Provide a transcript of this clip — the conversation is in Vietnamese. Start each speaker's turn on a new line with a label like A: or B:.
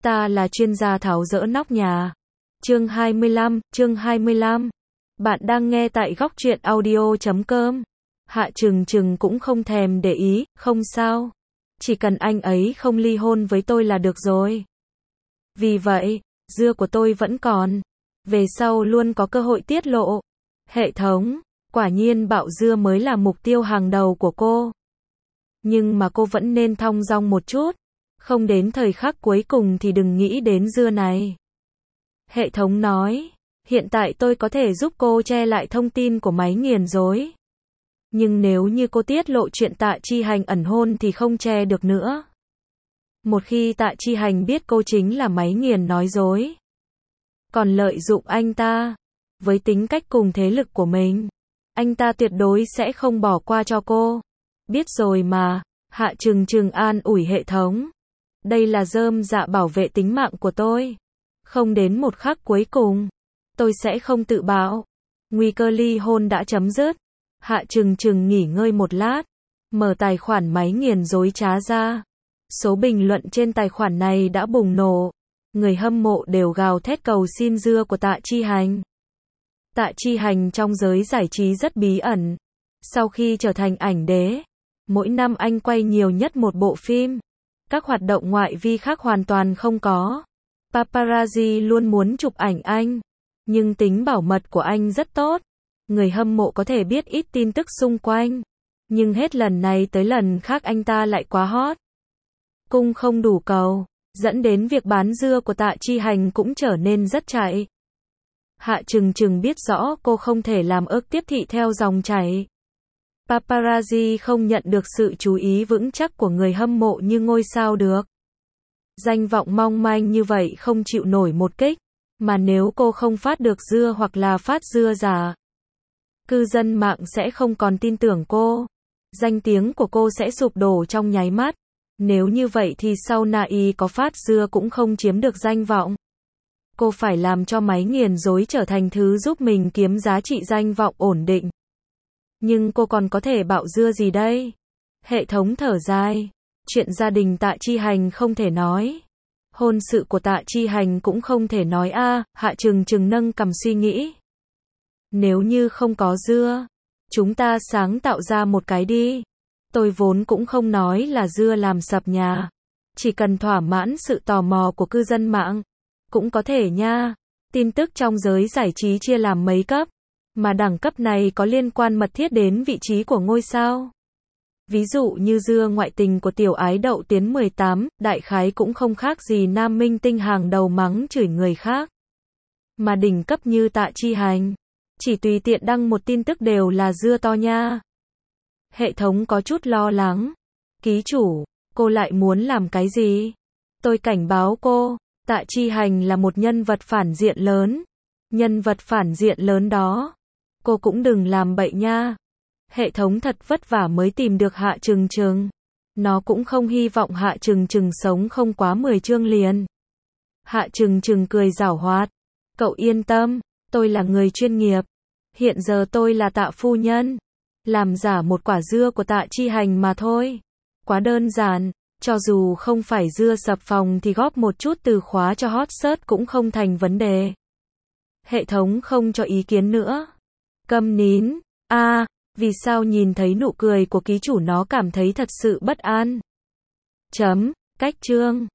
A: Ta là chuyên gia tháo dỡ nóc nhà. Chương 25. Bạn đang nghe tại góc truyện audio.com. Hạ Trừng Trừng cũng không thèm để ý, không sao. Chỉ cần anh ấy không ly hôn với tôi là được rồi. Vì vậy, dưa của tôi vẫn còn. Về sau luôn có cơ hội tiết lộ. Hệ thống, quả nhiên bạo dưa mới là mục tiêu hàng đầu của cô. Nhưng mà cô vẫn nên thong dong một chút. Không đến thời khắc cuối cùng thì đừng nghĩ đến dưa này. Hệ thống nói, hiện tại tôi có thể giúp cô che lại thông tin của máy nghiền dối. Nhưng nếu như cô tiết lộ chuyện Tạ Chi Hành ẩn hôn thì không che được nữa. Một khi Tạ Chi Hành biết cô chính là máy nghiền nói dối, còn lợi dụng anh ta, với tính cách cùng thế lực của mình, anh ta tuyệt đối sẽ không bỏ qua cho cô. Biết rồi mà, Hạ Trừng Trừng an ủi hệ thống. Đây là rơm dạ bảo vệ tính mạng của tôi. Không đến một khắc cuối cùng, tôi sẽ không tự bạo. Nguy cơ ly hôn đã chấm dứt. Hạ Trừng Trừng nghỉ ngơi một lát, mở tài khoản máy nghiền dối trá ra. Số bình luận trên tài khoản này đã bùng nổ. Người hâm mộ đều gào thét cầu xin dưa của Tạ Chi Hành. Tạ Chi Hành trong giới giải trí rất bí ẩn. Sau khi trở thành ảnh đế, mỗi năm anh quay nhiều nhất một bộ phim. Các hoạt động ngoại vi khác hoàn toàn không có. Paparazzi luôn muốn chụp ảnh anh, nhưng tính bảo mật của anh rất tốt. Người hâm mộ có thể biết ít tin tức xung quanh, nhưng hết lần này tới lần khác anh ta lại quá hot. Cung không đủ cầu, dẫn đến việc bán dưa của Tạ Chi Hành cũng trở nên rất chạy. Hạ Trừng Trừng biết rõ cô không thể làm ức tiếp thị theo dòng chảy. Paparazzi không nhận được sự chú ý vững chắc của người hâm mộ như ngôi sao được. Danh vọng mong manh như vậy không chịu nổi một kích, mà nếu cô không phát được dưa hoặc là phát dưa giả, cư dân mạng sẽ không còn tin tưởng cô. Danh tiếng của cô sẽ sụp đổ trong nháy mắt. Nếu như vậy thì sau này có phát dưa cũng không chiếm được danh vọng. Cô phải làm cho máy nghiền dối trở thành thứ giúp mình kiếm giá trị danh vọng ổn định. Nhưng cô còn có thể bạo dưa gì đây? Hệ thống thở dài. Chuyện gia đình Tạ Chi Hành không thể nói. Hôn sự của Tạ Chi Hành cũng không thể nói a. Hạ Trừng Trừng nâng cằm suy nghĩ. Nếu như không có dưa, chúng ta sáng tạo ra một cái đi. Tôi vốn cũng không nói là dưa làm sập nhà. Chỉ cần thỏa mãn sự tò mò của cư dân mạng. Cũng có thể nha. Tin tức trong giới giải trí chia làm mấy cấp. Mà đẳng cấp này có liên quan mật thiết đến vị trí của ngôi sao. Ví dụ như dưa ngoại tình của tiểu ái Đậu Tiến 18, đại khái cũng không khác gì nam minh tinh hàng đầu mắng chửi người khác. Mà đỉnh cấp như Tạ Chi Hành, chỉ tùy tiện đăng một tin tức đều là dưa to nha. Hệ thống có chút lo lắng. Ký chủ, cô lại muốn làm cái gì? Tôi cảnh báo cô, Tạ Chi Hành là một nhân vật phản diện lớn. Nhân vật phản diện lớn đó, cô cũng đừng làm bậy nha. Hệ thống thật vất vả mới tìm được Hạ Trừng Trừng. Nó cũng không hy vọng Hạ Trừng Trừng sống không quá 10 chương liền. Hạ Trừng Trừng cười giảo hoạt. Cậu yên tâm, tôi là người chuyên nghiệp. Hiện giờ tôi là Tạ phu nhân. Làm giả một quả dưa của Tạ Chi Hành mà thôi. Quá đơn giản, cho dù không phải dưa sập phòng thì góp một chút từ khóa cho hot search cũng không thành vấn đề. Hệ thống không cho ý kiến nữa. Câm nín. Vì sao nhìn thấy nụ cười của ký chủ nó cảm thấy thật sự bất an. Cách chương.